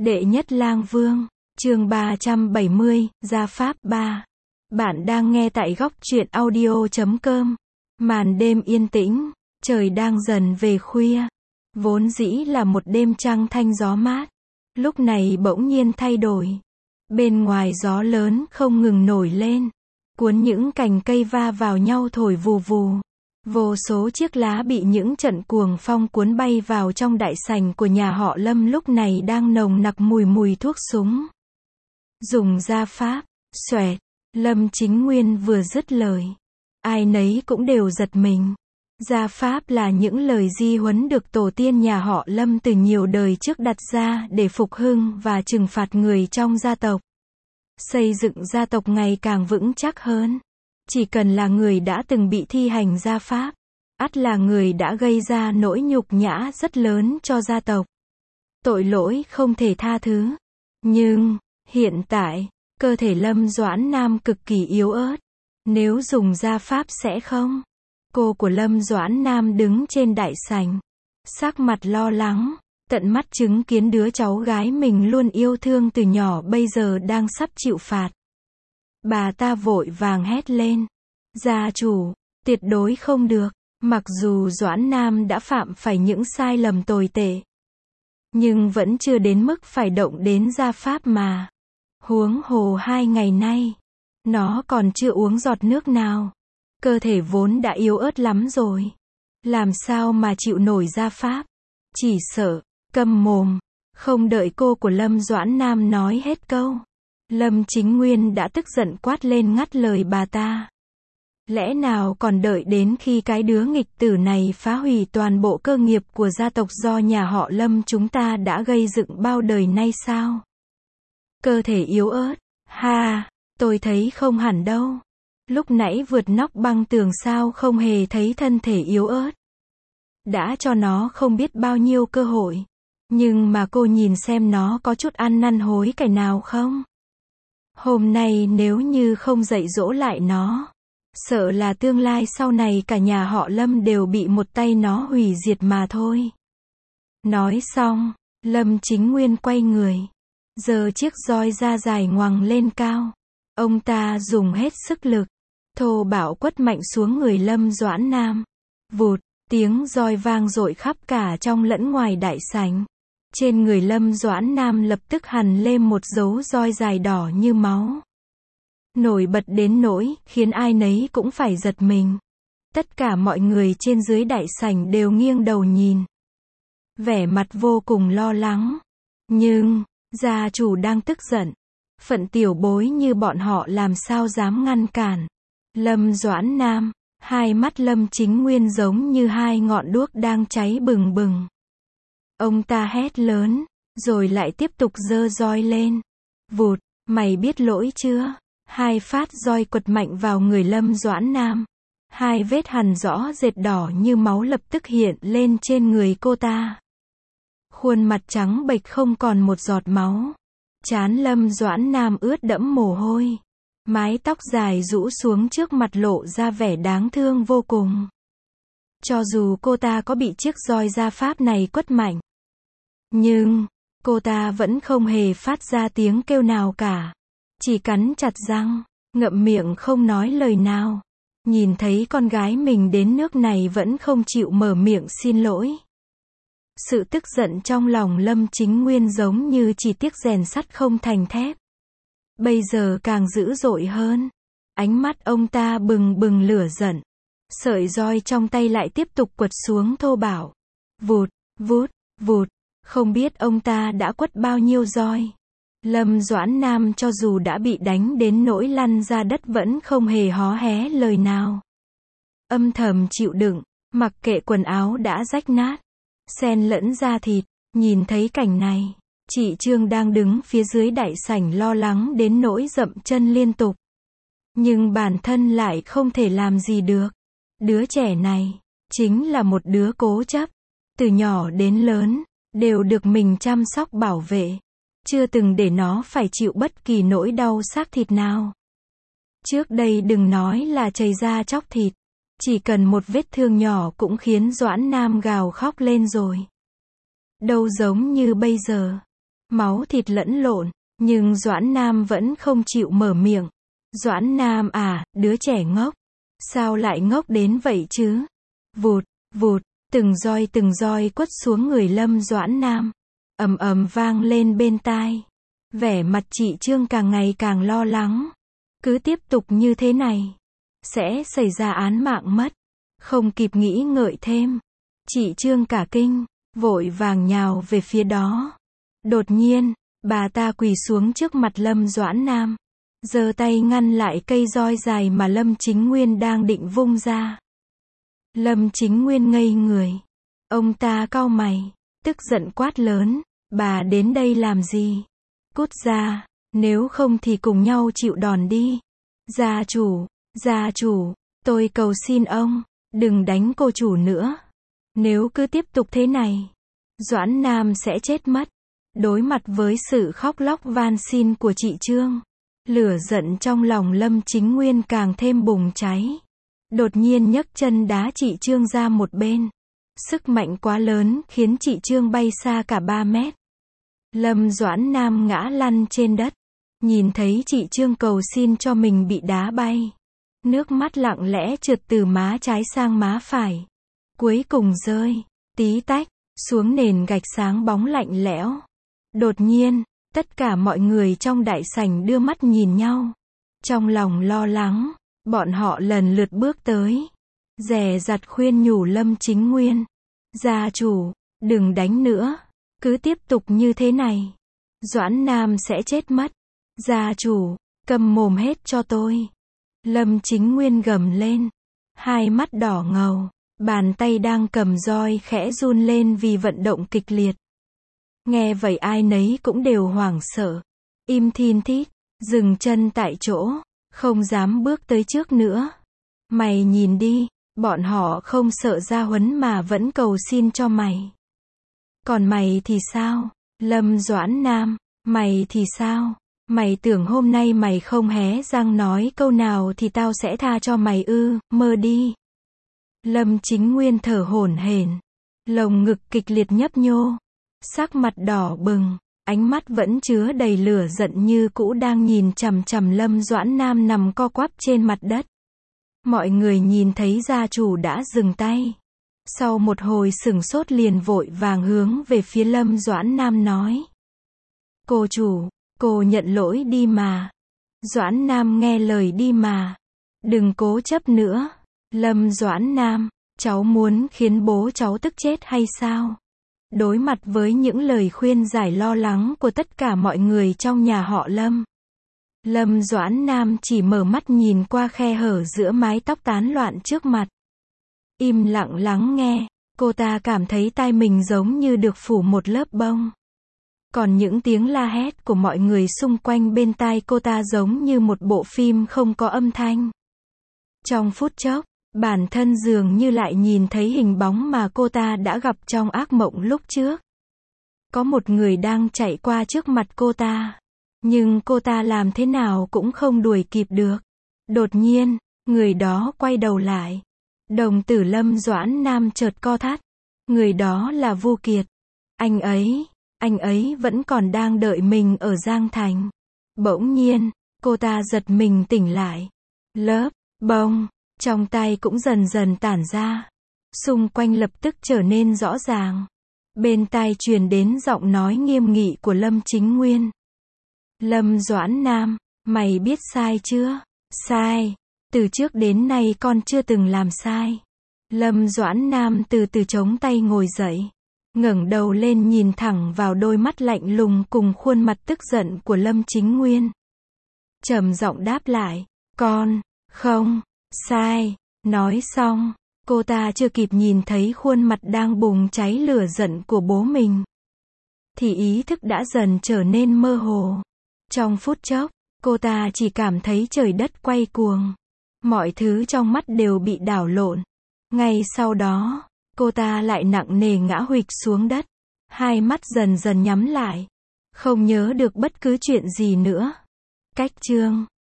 Đệ nhất lang vương, chương 370, Gia Pháp 3. Bạn đang nghe tại góc truyện audio.com. Màn đêm yên tĩnh, trời đang dần về khuya. Vốn dĩ là một đêm trăng thanh gió mát. Lúc này bỗng nhiên thay đổi. Bên ngoài gió lớn không ngừng nổi lên. Cuốn những cành cây va vào nhau thổi vù vù. Vô số chiếc lá bị những trận cuồng phong cuốn bay vào trong đại sảnh của nhà họ Lâm lúc này đang nồng nặc mùi thuốc súng. Dùng gia pháp, xoẹt, Lâm Chính Nguyên vừa dứt lời. Ai nấy cũng đều giật mình. Gia pháp là những lời di huấn được tổ tiên nhà họ Lâm từ nhiều đời trước đặt ra để phục hưng và trừng phạt người trong gia tộc. Xây dựng gia tộc ngày càng vững chắc hơn. Chỉ cần là người đã từng bị thi hành gia pháp, ắt là người đã gây ra nỗi nhục nhã rất lớn cho gia tộc. Tội lỗi không thể tha thứ. Nhưng, hiện tại, cơ thể Lâm Doãn Nam cực kỳ yếu ớt. Nếu dùng gia pháp sẽ không. Cô của Lâm Doãn Nam đứng trên đại sảnh, sắc mặt lo lắng, tận mắt chứng kiến đứa cháu gái mình luôn yêu thương từ nhỏ bây giờ đang sắp chịu phạt. Bà ta vội vàng hét lên. Gia chủ, tuyệt đối không được. Mặc dù Doãn Nam đã phạm phải những sai lầm tồi tệ, nhưng vẫn chưa đến mức phải động đến gia pháp mà. Huống hồ 2 ngày nay, nó còn chưa uống giọt nước nào. Cơ thể vốn đã yếu ớt lắm rồi. Làm sao mà chịu nổi gia pháp? Chỉ sợ, câm mồm. Không đợi cô của Lâm Doãn Nam nói hết câu, Lâm Chính Nguyên đã tức giận quát lên ngắt lời bà ta. Lẽ nào còn đợi đến khi cái đứa nghịch tử này phá hủy toàn bộ cơ nghiệp của gia tộc do nhà họ Lâm chúng ta đã gây dựng bao đời nay sao? Cơ thể yếu ớt, ha, tôi thấy không hẳn đâu. Lúc nãy vượt nóc băng tường sao không hề thấy thân thể yếu ớt. Đã cho nó không biết bao nhiêu cơ hội. Nhưng mà cô nhìn xem nó có chút ăn năn hối cải nào không? Hôm nay nếu như không dạy dỗ lại nó, sợ là tương lai sau này cả nhà họ Lâm đều bị một tay nó hủy diệt mà thôi. Nói xong, Lâm Chính Nguyên quay người, giơ chiếc roi ra dài ngoằng lên cao. Ông ta dùng hết sức lực, thô bạo quất mạnh xuống người Lâm Doãn Nam. Vụt, tiếng roi vang dội khắp cả trong lẫn ngoài đại sảnh. Trên người Lâm Doãn Nam lập tức hằn lên một dấu roi dài đỏ như máu. Nổi bật đến nỗi, khiến ai nấy cũng phải giật mình. Tất cả mọi người trên dưới đại sảnh đều nghiêng đầu nhìn. Vẻ mặt vô cùng lo lắng. Nhưng, gia chủ đang tức giận. Phận tiểu bối như bọn họ làm sao dám ngăn cản. Lâm Doãn Nam, hai mắt Lâm Chính Nguyên giống như hai ngọn đuốc đang cháy bừng bừng. Ông ta hét lớn, rồi lại tiếp tục giơ roi lên. Vụt, mày biết lỗi chưa? 2 phát roi quật mạnh vào người Lâm Doãn Nam. 2 vết hằn rõ rệt đỏ như máu lập tức hiện lên trên người cô ta. Khuôn mặt trắng bệch không còn một giọt máu. Trán Lâm Doãn Nam ướt đẫm mồ hôi. Mái tóc dài rũ xuống trước mặt lộ ra vẻ đáng thương vô cùng. Cho dù cô ta có bị chiếc roi gia pháp này quất mạnh, nhưng cô ta vẫn không hề phát ra tiếng kêu nào cả. Chỉ cắn chặt răng, ngậm miệng không nói lời nào. Nhìn thấy con gái mình đến nước này vẫn không chịu mở miệng xin lỗi. Sự tức giận trong lòng Lâm Chính Nguyên giống như chỉ tiếc rèn sắt không thành thép. Bây giờ càng dữ dội hơn. Ánh mắt ông ta bừng bừng lửa giận. Sợi roi trong tay lại tiếp tục quật xuống thô bạo. Vụt, vút, vụt. Không biết ông ta đã quất bao nhiêu roi. Lâm Doãn Nam cho dù đã bị đánh đến nỗi lăn ra đất vẫn không hề hó hé lời nào. Âm thầm chịu đựng, mặc kệ quần áo đã rách nát, xen lẫn da thịt. Nhìn thấy cảnh này, chị Trương đang đứng phía dưới đại sảnh lo lắng đến nỗi dậm chân liên tục. Nhưng bản thân lại không thể làm gì được. Đứa trẻ này, chính là một đứa cố chấp. Từ nhỏ đến lớn, đều được mình chăm sóc bảo vệ. Chưa từng để nó phải chịu bất kỳ nỗi đau xác thịt nào. Trước đây đừng nói là chảy da chóc thịt. Chỉ cần một vết thương nhỏ cũng khiến Doãn Nam gào khóc lên rồi. Đâu giống như bây giờ. máu thịt lẫn lộn, nhưng Doãn Nam vẫn không chịu mở miệng. Doãn Nam à, đứa trẻ ngốc. Sao lại ngốc đến vậy chứ? Vụt, vụt, từng roi quất xuống người Lâm Doãn Nam. Ầm ầm vang lên bên tai. Vẻ mặt chị Trương càng ngày càng lo lắng. Cứ tiếp tục như thế này, sẽ xảy ra án mạng mất. Không kịp nghĩ ngợi thêm, chị Trương cả kinh, vội vàng nhào về phía đó. Đột nhiên, bà ta quỳ xuống trước mặt Lâm Doãn Nam, giơ tay ngăn lại cây roi dài mà Lâm Chính Nguyên đang định vung ra. Lâm Chính Nguyên ngây người. Ông ta cau mày, tức giận quát lớn, bà đến đây làm gì? Cút ra, nếu không thì cùng nhau chịu đòn đi. Gia chủ, tôi cầu xin ông, đừng đánh cô chủ nữa. Nếu cứ tiếp tục thế này, Doãn Nam sẽ chết mất. Đối mặt với sự khóc lóc van xin của chị Trương, lửa giận trong lòng Lâm Chính Nguyên càng thêm bùng cháy. Đột nhiên nhấc chân đá chị Trương ra một bên. Sức mạnh quá lớn khiến chị Trương bay xa cả 3 mét. Lâm Doãn Nam ngã lăn trên đất. Nhìn thấy chị Trương cầu xin cho mình bị đá bay. Nước mắt lặng lẽ trượt từ má trái sang má phải. Cuối cùng rơi, tí tách, xuống nền gạch sáng bóng lạnh lẽo. Đột nhiên, tất cả mọi người trong đại sảnh đưa mắt nhìn nhau. Trong lòng lo lắng, bọn họ lần lượt bước tới. Dè dặt khuyên nhủ Lâm Chính Nguyên. Gia chủ, đừng đánh nữa. Cứ tiếp tục như thế này, Doãn Nam sẽ chết mất. Gia chủ, câm mồm hết cho tôi. Lâm Chính Nguyên gầm lên. Hai mắt đỏ ngầu, bàn tay đang cầm roi khẽ run lên vì vận động kịch liệt. Nghe vậy ai nấy cũng đều hoảng sợ. Im thin thít, dừng chân tại chỗ, không dám bước tới trước nữa. Mày nhìn đi, bọn họ không sợ gia huấn mà vẫn cầu xin cho mày. Còn mày thì sao? Lâm Doãn Nam, mày thì sao? Mày tưởng hôm nay mày không hé răng nói câu nào thì tao sẽ tha cho mày ư? Mơ đi. Lâm Chính Nguyên thở hổn hển, lồng ngực kịch liệt nhấp nhô, sắc mặt đỏ bừng, ánh mắt vẫn chứa đầy lửa giận như cũ đang nhìn chằm chằm Lâm Doãn Nam nằm co quắp trên mặt đất. Mọi người nhìn thấy gia chủ đã dừng tay. Sau một hồi sửng sốt liền vội vàng hướng về phía Lâm Doãn Nam nói. Cô chủ, cô nhận lỗi đi mà. Doãn Nam nghe lời đi mà. Đừng cố chấp nữa. Lâm Doãn Nam, cháu muốn khiến bố cháu tức chết hay sao? Đối mặt với những lời khuyên giải lo lắng của tất cả mọi người trong nhà họ Lâm. Lâm Doãn Nam chỉ mở mắt nhìn qua khe hở giữa mái tóc tán loạn trước mặt. Im lặng lắng nghe, cô ta cảm thấy tai mình giống như được phủ một lớp bông. Còn những tiếng la hét của mọi người xung quanh bên tai cô ta giống như một bộ phim không có âm thanh. Trong phút chốc, bản thân dường như lại nhìn thấy hình bóng mà cô ta đã gặp trong ác mộng lúc trước. Có một người đang chạy qua trước mặt cô ta. Nhưng cô ta làm thế nào cũng không đuổi kịp được. Đột nhiên, người đó quay đầu lại. Đồng tử Lâm Doãn Nam chợt co thắt. Người đó là Vu Kiệt. Anh ấy vẫn còn đang đợi mình ở Giang Thành. Bỗng nhiên, cô ta giật mình tỉnh lại. Lớp bông trong tay cũng dần dần tản ra. Xung quanh lập tức trở nên rõ ràng. Bên tai truyền đến giọng nói nghiêm nghị của Lâm Chính Nguyên. Lâm Doãn Nam, mày biết sai chưa? Sai. Từ trước đến nay con chưa từng làm sai. Lâm Doãn Nam từ từ chống tay ngồi dậy. Ngẩng đầu lên nhìn thẳng vào đôi mắt lạnh lùng cùng khuôn mặt tức giận của Lâm Chính Nguyên. Trầm giọng đáp lại. Con, không, sai. Nói xong, cô ta chưa kịp nhìn thấy khuôn mặt đang bùng cháy lửa giận của bố mình. Thì ý thức đã dần trở nên mơ hồ. Trong phút chốc, cô ta chỉ cảm thấy trời đất quay cuồng. Mọi thứ trong mắt đều bị đảo lộn. Ngay sau đó, cô ta lại nặng nề ngã huỵch xuống đất. Hai mắt dần dần nhắm lại. Không nhớ được bất cứ chuyện gì nữa. Cách chương